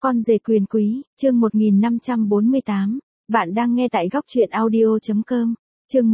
Con rể quyền quý, chương 1548. Bạn đang nghe tại góc truyện audio.com. Chương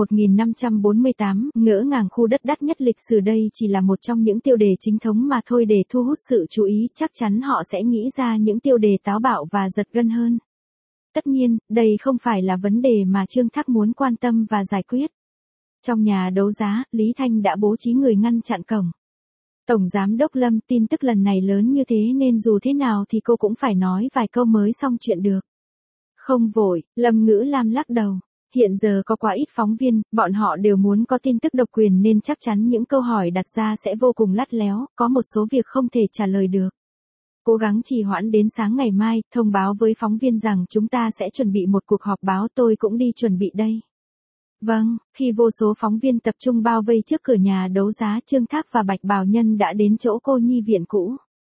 1548, ngỡ ngàng khu đất đắt nhất lịch sử đây chỉ là một trong những tiêu đề chính thống mà thôi, để thu hút sự chú ý, chắc chắn họ sẽ nghĩ ra những tiêu đề táo bạo và giật gân hơn. Tất nhiên, đây không phải là vấn đề mà Trương Thác muốn quan tâm và giải quyết. Trong nhà đấu giá, Lý Thanh đã bố trí người ngăn chặn cổng. Tổng Giám đốc Lâm, tin tức lần này lớn như thế nên dù thế nào thì cô cũng phải nói vài câu mới xong chuyện được. Không vội, Lâm Ngữ Lam lắc đầu. Hiện giờ có quá ít phóng viên, bọn họ đều muốn có tin tức độc quyền nên chắc chắn những câu hỏi đặt ra sẽ vô cùng lắt léo, có một số việc không thể trả lời được. Cố gắng trì hoãn đến sáng ngày mai, thông báo với phóng viên rằng chúng ta sẽ chuẩn bị một cuộc họp báo, tôi cũng đi chuẩn bị đây. Vâng, khi vô số phóng viên tập trung bao vây trước cửa nhà đấu giá, Trương Thác và Bạch Bào Nhân đã đến chỗ cô nhi viện cũ.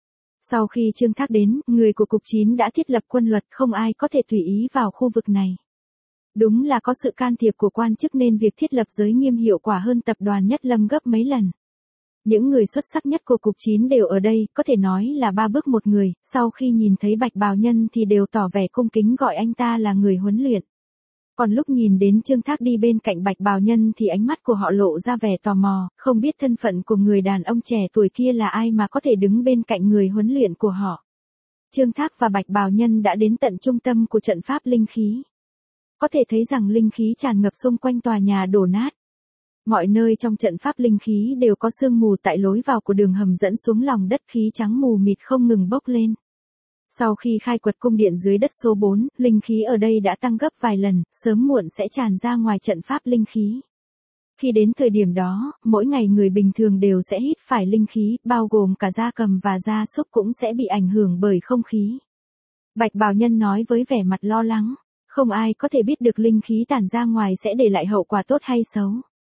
Sau khi Trương Thác đến, người của Cục 9 đã thiết lập quân luật, không ai có thể tùy ý vào khu vực này. Đúng là có sự can thiệp của quan chức nên việc thiết lập giới nghiêm hiệu quả hơn Tập đoàn Nhất Lâm gấp mấy lần. Những người xuất sắc nhất của Cục 9 đều ở đây, có thể nói là ba bước một người, sau khi nhìn thấy Bạch Bào Nhân thì đều tỏ vẻ cung kính gọi anh ta là người huấn luyện. Còn lúc nhìn đến Trương Thác đi bên cạnh Bạch Bào Nhân thì ánh mắt của họ lộ ra vẻ tò mò, không biết thân phận của người đàn ông trẻ tuổi kia là ai mà có thể đứng bên cạnh người huấn luyện của họ. Trương Thác và Bạch Bào Nhân đã đến tận trung tâm của trận pháp linh khí. Có thể thấy rằng linh khí tràn ngập xung quanh tòa nhà đổ nát. Mọi nơi trong trận pháp linh khí đều có sương mù, tại lối vào của đường hầm dẫn xuống lòng đất khí trắng mù mịt không ngừng bốc lên. Sau khi khai quật cung điện dưới đất số 4, linh khí ở đây đã tăng gấp vài lần, sớm muộn sẽ tràn ra ngoài trận pháp linh khí. Khi đến thời điểm đó, mỗi ngày người bình thường đều sẽ hít phải linh khí, bao gồm cả gia cầm và gia súc cũng sẽ bị ảnh hưởng bởi không khí. Bạch Bào Nhân nói với vẻ mặt lo lắng, không ai có thể biết được linh khí tản ra ngoài sẽ để lại hậu quả tốt hay xấu.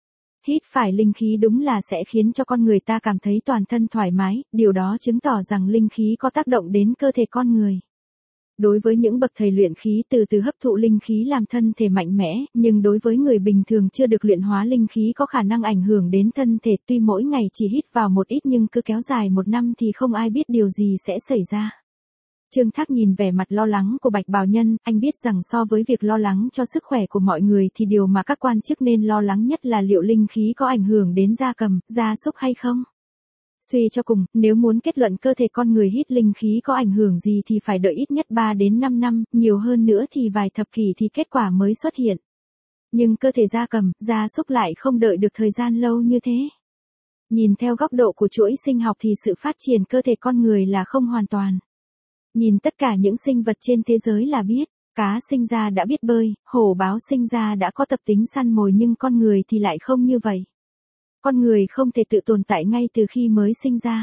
Hít phải linh khí đúng là sẽ khiến cho con người ta cảm thấy toàn thân thoải mái, điều đó chứng tỏ rằng linh khí có tác động đến cơ thể con người. Đối với những bậc thầy luyện khí từ từ hấp thụ linh khí làm thân thể mạnh mẽ, nhưng đối với người bình thường chưa được luyện hóa linh khí có khả năng ảnh hưởng đến thân thể, tuy mỗi ngày chỉ hít vào một ít nhưng cứ kéo dài một năm thì không ai biết điều gì sẽ xảy ra. Trương Thác nhìn vẻ mặt lo lắng của Bạch Bào Nhân, anh biết rằng so với việc lo lắng cho sức khỏe của mọi người thì điều mà các quan chức nên lo lắng nhất là liệu linh khí có ảnh hưởng đến gia cầm, gia súc hay không. Suy cho cùng, nếu muốn kết luận cơ thể con người hít linh khí có ảnh hưởng gì thì phải đợi ít nhất 3 đến 5 năm, nhiều hơn nữa thì vài thập kỷ thì kết quả mới xuất hiện. Nhưng cơ thể gia cầm, gia súc lại không đợi được thời gian lâu như thế. Nhìn theo góc độ của chuỗi sinh học thì sự phát triển cơ thể con người là không hoàn toàn. Nhìn tất cả những sinh vật trên thế giới là biết, cá sinh ra đã biết bơi, hổ báo sinh ra đã có tập tính săn mồi, nhưng con người thì lại không như vậy. Con người không thể tự tồn tại ngay từ khi mới sinh ra.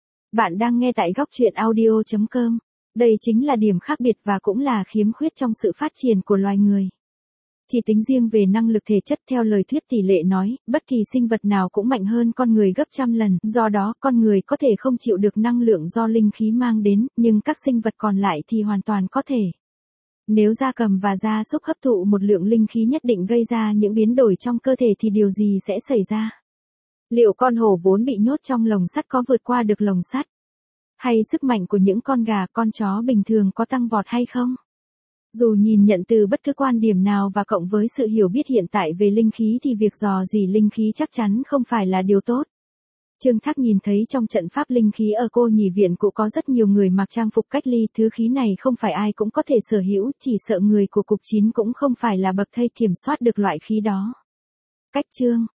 Bạn đang nghe tại góc truyện audio.com. Đây chính là điểm khác biệt và cũng là khiếm khuyết trong sự phát triển của loài người. Chỉ tính riêng về năng lực thể chất, theo lời thuyết tỷ lệ nói, bất kỳ sinh vật nào cũng mạnh hơn con người gấp trăm lần, do đó con người có thể không chịu được năng lượng do linh khí mang đến, nhưng các sinh vật còn lại thì hoàn toàn có thể. Nếu gia cầm và gia súc hấp thụ một lượng linh khí nhất định gây ra những biến đổi trong cơ thể thì điều gì sẽ xảy ra? Liệu con hổ vốn bị nhốt trong lồng sắt có vượt qua được lồng sắt? Hay sức mạnh của những con gà, con chó bình thường có tăng vọt hay không? Dù nhìn nhận từ bất cứ quan điểm nào và cộng với sự hiểu biết hiện tại về linh khí thì việc dò dỉ linh khí chắc chắn không phải là điều tốt. Trương Thác nhìn thấy trong trận pháp linh khí ở cô nhi viện cũng có rất nhiều người mặc trang phục cách ly, thứ khí này không phải ai cũng có thể sở hữu, chỉ sợ người của Cục 9 cũng không phải là bậc thầy kiểm soát được loại khí đó. Cách chương